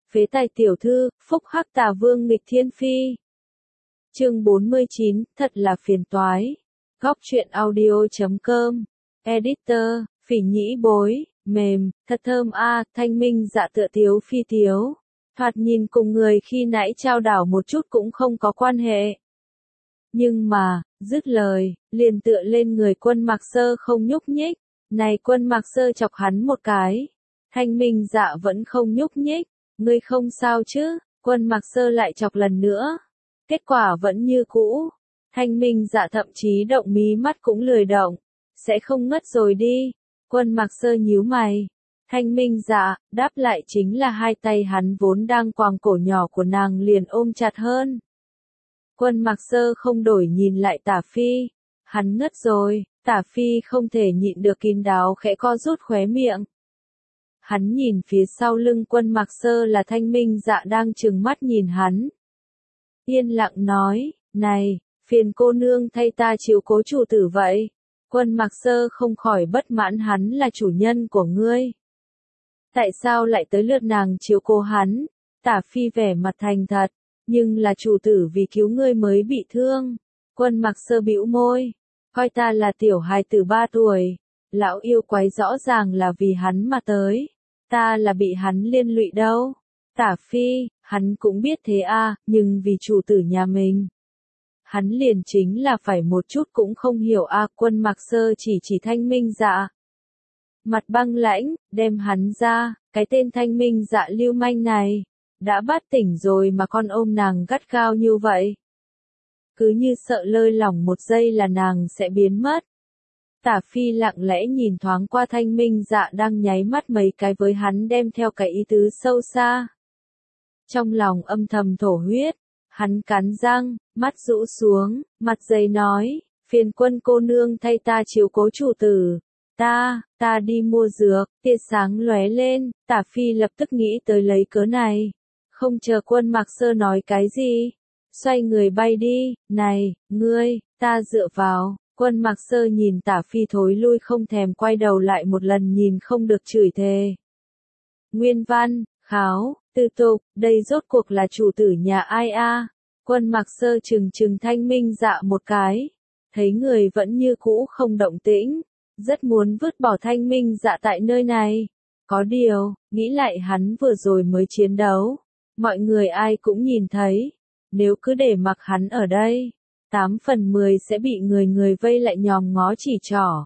Phế tài tiểu thư, phúc hắc tà vương nghịch thiên phi. Chương 49, thật là phiền toái. Góc truyện audio.com. Editor, phỉ nhĩ bối, mềm, thật thơm a, Thanh Minh Dạ tựa tiếu phi tiếu. Thoạt nhìn cùng người khi nãy trao đảo một chút cũng không có quan hệ. Nhưng mà, dứt lời, liền tựa lên người Quân Mạc Sơ không nhúc nhích. Này Quân Mạc Sơ chọc hắn một cái. Thanh Minh Dạ vẫn không nhúc nhích. Ngươi không sao chứ? Quân Mạc Sơ lại chọc lần nữa. Kết quả vẫn như cũ. Thanh Minh Dạ thậm chí động mí mắt cũng lười động. Sẽ không ngất rồi đi. Quân Mạc Sơ nhíu mày. Thanh Minh Dạ, đáp lại chính là hai tay hắn vốn đang quàng cổ nhỏ của nàng liền ôm chặt hơn. Quân Mạc Sơ không đổi nhìn lại Tả Phi. Hắn ngất rồi, Tả Phi không thể nhịn được kín đáo khẽ co rút khóe miệng. Hắn nhìn phía sau lưng Quân Mạc Sơ là Thanh Minh Dạ đang trừng mắt nhìn hắn. Yên lặng nói, này, phiền cô nương thay ta chiếu cố chủ tử vậy. Quân Mạc Sơ không khỏi bất mãn, hắn là chủ nhân của ngươi. Tại sao lại tới lượt nàng chiếu cố hắn? Tả Phi vẻ mặt thành thật, nhưng là chủ tử vì cứu ngươi mới bị thương. Quân Mạc Sơ bĩu môi, coi ta là tiểu hài tử 3 tuổi. Lão yêu quái rõ ràng là vì hắn mà tới. Ta là bị hắn liên lụy đâu. Tả Phi, hắn cũng biết thế a, nhưng vì chủ tử nhà mình. Hắn liền chính là phải một chút cũng không hiểu a. Quân Mạc Sơ chỉ Thanh Minh Dạ. Mặt băng lãnh, đem hắn ra, cái tên Thanh Minh Dạ lưu manh này. Đã bát tỉnh rồi mà con ôm nàng gắt gao như vậy. Cứ như sợ lơi lỏng một giây là nàng sẽ biến mất. Tả Phi lặng lẽ nhìn thoáng qua Thanh Minh Dạ đang nháy mắt mấy cái với hắn, đem theo cái ý tứ sâu xa. Trong lòng âm thầm thổ huyết, hắn cắn răng, mắt rũ xuống, mặt dày nói, phiền Quân cô nương thay ta chiếu cố chủ tử. Ta đi mua dược. Tia sáng lóe lên, Tả Phi lập tức nghĩ tới lấy cớ này. Không chờ Quân Mạc Sơ nói cái gì, xoay người bay đi. Này, ngươi, ta dựa vào. Quân Mạc Sơ nhìn Tả Phi thối lui không thèm quay đầu lại một lần nhìn không được chửi thề. Nguyên văn, kháo, tư tục, đây rốt cuộc là chủ tử nhà ai a? Quân Mạc Sơ trừng Thanh Minh Dạ một cái. Thấy người vẫn như cũ không động tĩnh. Rất muốn vứt bỏ Thanh Minh Dạ tại nơi này. Có điều, nghĩ lại hắn vừa rồi mới chiến đấu. Mọi người ai cũng nhìn thấy. Nếu cứ để mặc hắn ở đây, 8 phần 10 sẽ bị người vây lại nhòm ngó chỉ trỏ.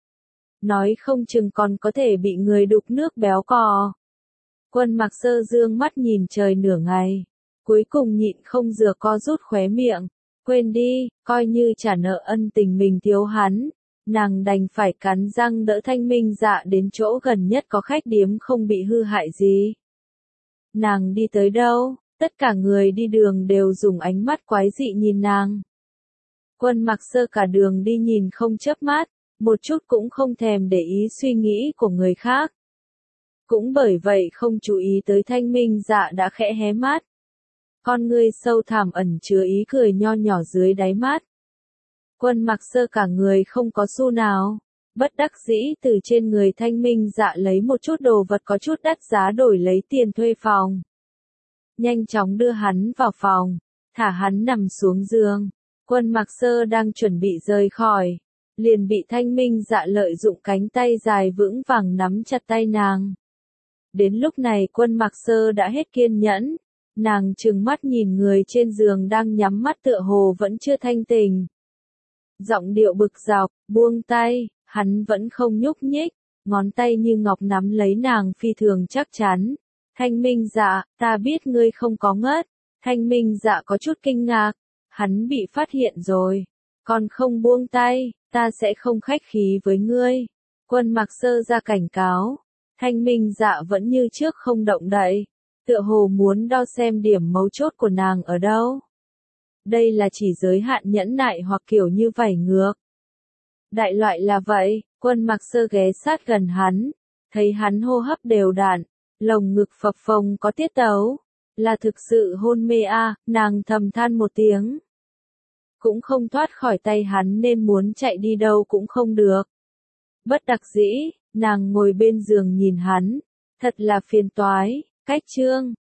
Nói không chừng còn có thể bị người đục nước béo cò. Quân Mạc Sơ dương mắt nhìn trời nửa ngày. Cuối cùng nhịn không dừa co rút khóe miệng. Quên đi, coi như trả nợ ân tình mình thiếu hắn. Nàng đành phải cắn răng đỡ Thanh Minh Dạ đến chỗ gần nhất có khách điếm không bị hư hại gì. Nàng đi tới đâu, tất cả người đi đường đều dùng ánh mắt quái dị nhìn nàng. Quân Mạc Sơ cả đường đi nhìn không chớp mắt, một chút cũng không thèm để ý suy nghĩ của người khác. Cũng bởi vậy không chú ý tới Thanh Minh Dạ đã khẽ hé mắt. Con ngươi sâu thẳm ẩn chứa ý cười nho nhỏ dưới đáy mắt. Quân Mạc Sơ cả người không có xu nào, bất đắc dĩ từ trên người Thanh Minh Dạ lấy một chút đồ vật có chút đắt giá đổi lấy tiền thuê phòng. Nhanh chóng đưa hắn vào phòng, thả hắn nằm xuống giường. Quân Mạc Sơ đang chuẩn bị rời khỏi, liền bị Thanh Minh Dạ lợi dụng cánh tay dài vững vàng nắm chặt tay nàng. Đến lúc này Quân Mạc Sơ đã hết kiên nhẫn, nàng trừng mắt nhìn người trên giường đang nhắm mắt tựa hồ vẫn chưa thanh tỉnh. Giọng điệu bực dọc, buông tay, hắn vẫn không nhúc nhích, ngón tay như ngọc nắm lấy nàng phi thường chắc chắn. Thanh Minh Dạ, ta biết ngươi không có ngất. Thanh Minh Dạ có chút kinh ngạc, hắn bị phát hiện rồi. Còn không buông tay, ta sẽ không khách khí với ngươi. Quân Mạc Sơ ra cảnh cáo. Thanh Minh Dạ vẫn như trước không động đậy, tựa hồ muốn đo xem điểm mấu chốt của nàng ở đâu. Đây là chỉ giới hạn nhẫn nại hoặc kiểu như vảy ngược. Đại loại là vậy. Quân Mạc Sơ ghé sát gần hắn, thấy hắn hô hấp đều đặn, lồng ngực phập phồng có tiết tấu. Là thực sự hôn mê a, nàng thầm than một tiếng. Cũng không thoát khỏi tay hắn nên muốn chạy đi đâu cũng không được. Bất đắc dĩ, nàng ngồi bên giường nhìn hắn. Thật là phiền toái. Cách chương